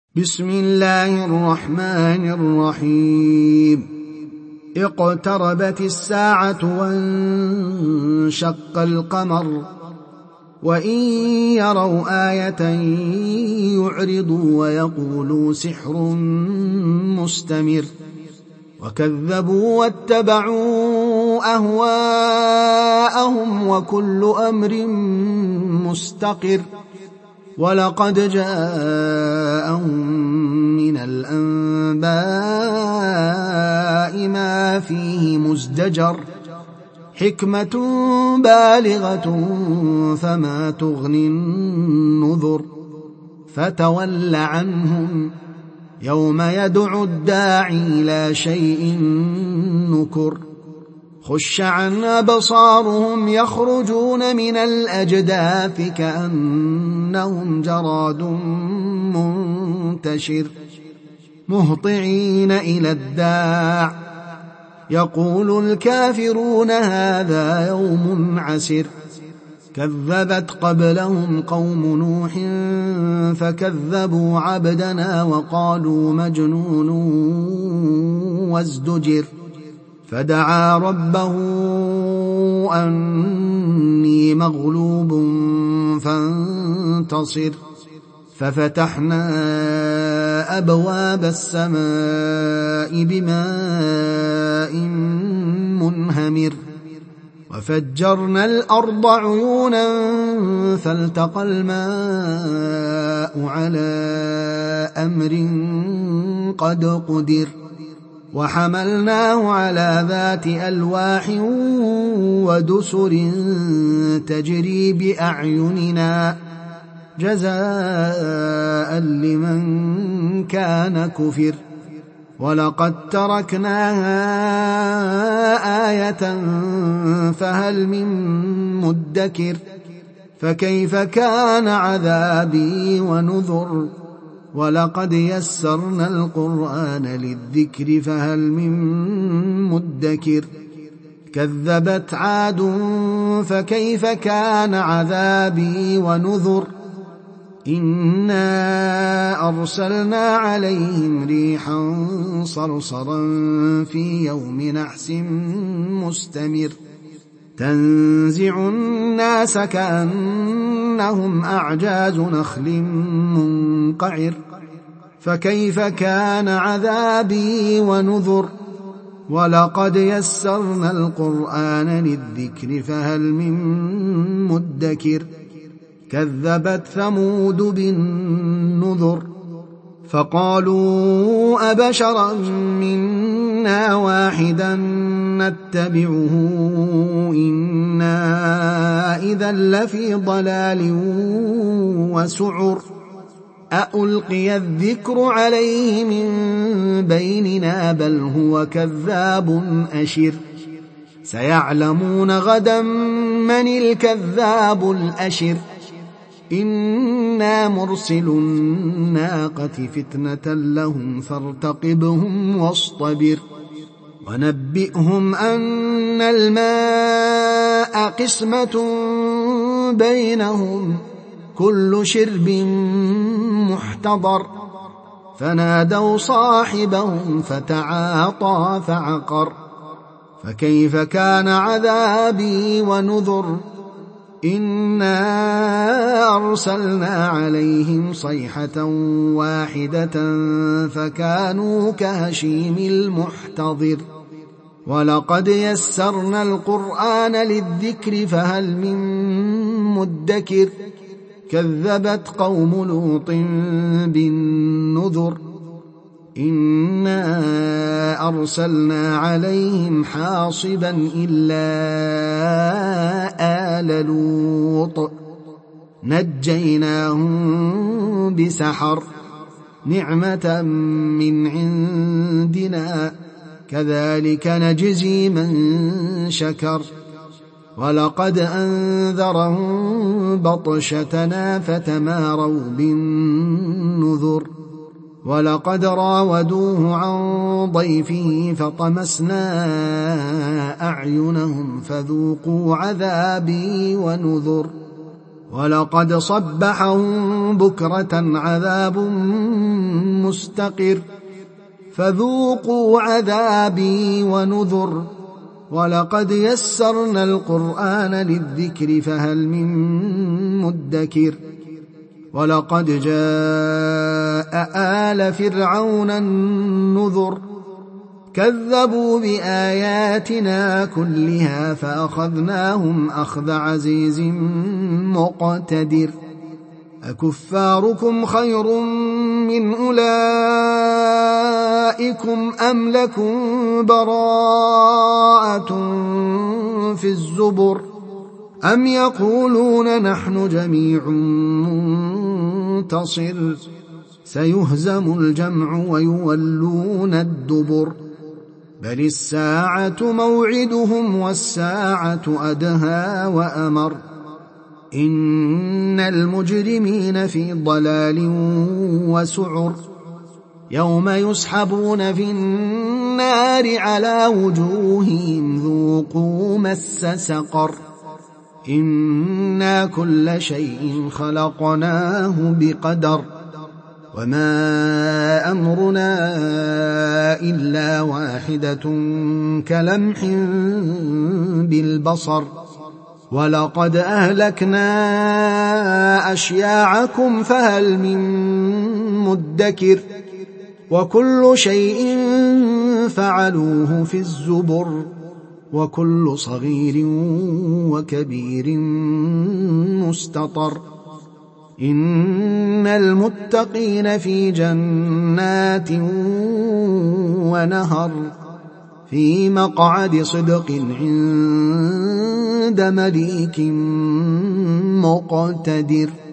بسم الله الرحمن الرحيم اقتربت الساعة وانشق القمر وإن يروا آية يعرضوا ويقولوا سحر مستمر وكذبوا واتبعوا أهواءهم وكل أمر مستقر ولقد جاءهم من الأنباء ما فيه مزدجر حكمة بالغة فما تغني النذر فتول عنهم يوم يدعو الداعي لا شيء نكر خش عن أبصارهم يخرجون من الأجداث كأنهم جراد منتشر مهطعين إلى الداع يقول الكافرون هذا يوم عسر كذبت قبلهم قوم نوح فكذبوا عبدنا وقالوا مجنون وازدجر فدعا ربه أني مغلوب فانتصر ففتحنا أبواب السماء بماء منهمر وفجرنا الأرض عيونا فالتقى الماء على أمر قد قدر وحملناه على ذات ألواح ودسر تجري بأعيننا جزاء لمن كان كفر ولقد تركناها آية فهل من مدكر فكيف كان عذابي ونذر ولقد يسرنا القرآن للذكر فهل من مدكر كذبت عاد فكيف كان عذابي ونذر إنا أرسلنا عليهم ريحا صرصرا في يوم نحس مستمر تنزع الناس كأنهم أعجاز نخل منقعر فكيف كان عذابي ونذر ولقد يسرنا القرآن للذكر فهل من مدكر كذبت ثمود بالنذر فقالوا أبشرا منا واحدا نتبعه إنا إذا لفي ضلال وسعر أألقي الذكر عليه من بيننا بل هو كذاب أشر سيعلمون غدا من الكذاب الأشر إنا مرسل الناقة فتنة لهم فارتقبهم واصطبر ونبئهم أن الماء قسمة بينهم كل شرب محتضر فنادوا صاحبهم فتعاطى فعقر فكيف كان عذابي ونذر إنا أرسلنا عليهم صيحة واحدة فكانوا كهشيم المحتضر ولقد يسرنا القرآن للذكر فهل من مدكر كذبت قوم لوط بالنذر إنا أرسلنا عليهم حاصبا إلا آل لوط نجيناهم بسحر نعمة من عندنا كذلك نجزي من شكر ولقد أنذرهم بطشتنا فتماروا بالنذر ولقد راودوه عن ضيفه فطمسنا أعينهم فذوقوا عذابي ونذر ولقد صبحهم بكرة عذاب مستقر فذوقوا عذابي ونذر ولقد يسرنا القرآن للذكر فهل من مدكر ولقد جاء آل فرعون النذر كذبوا بآياتنا كلها فأخذناهم أخذ عزيز مقتدر أكفاركم خير من أولئكم أم لكم براءة في الزبر أم يقولون نحن جميع منتصر سيهزم الجمع ويولون الدبر بل الساعة موعدهم والساعة أدهى وأمر إن المجرمين في ضلال وسعر يوم يسحبون في النار على وجوههم ذوقوا مس سقر إنا كل شيء خلقناه بقدر وما أمرنا إلا واحدة كلمح بالبصر ولقد أهلكنا أشياعكم فهل من مدكر وكل شيء فعلوه في الزبر وكل صغير وكبير مستطر إن المتقين في جنات ونهر في مقعد صدق عند مليك مقتدر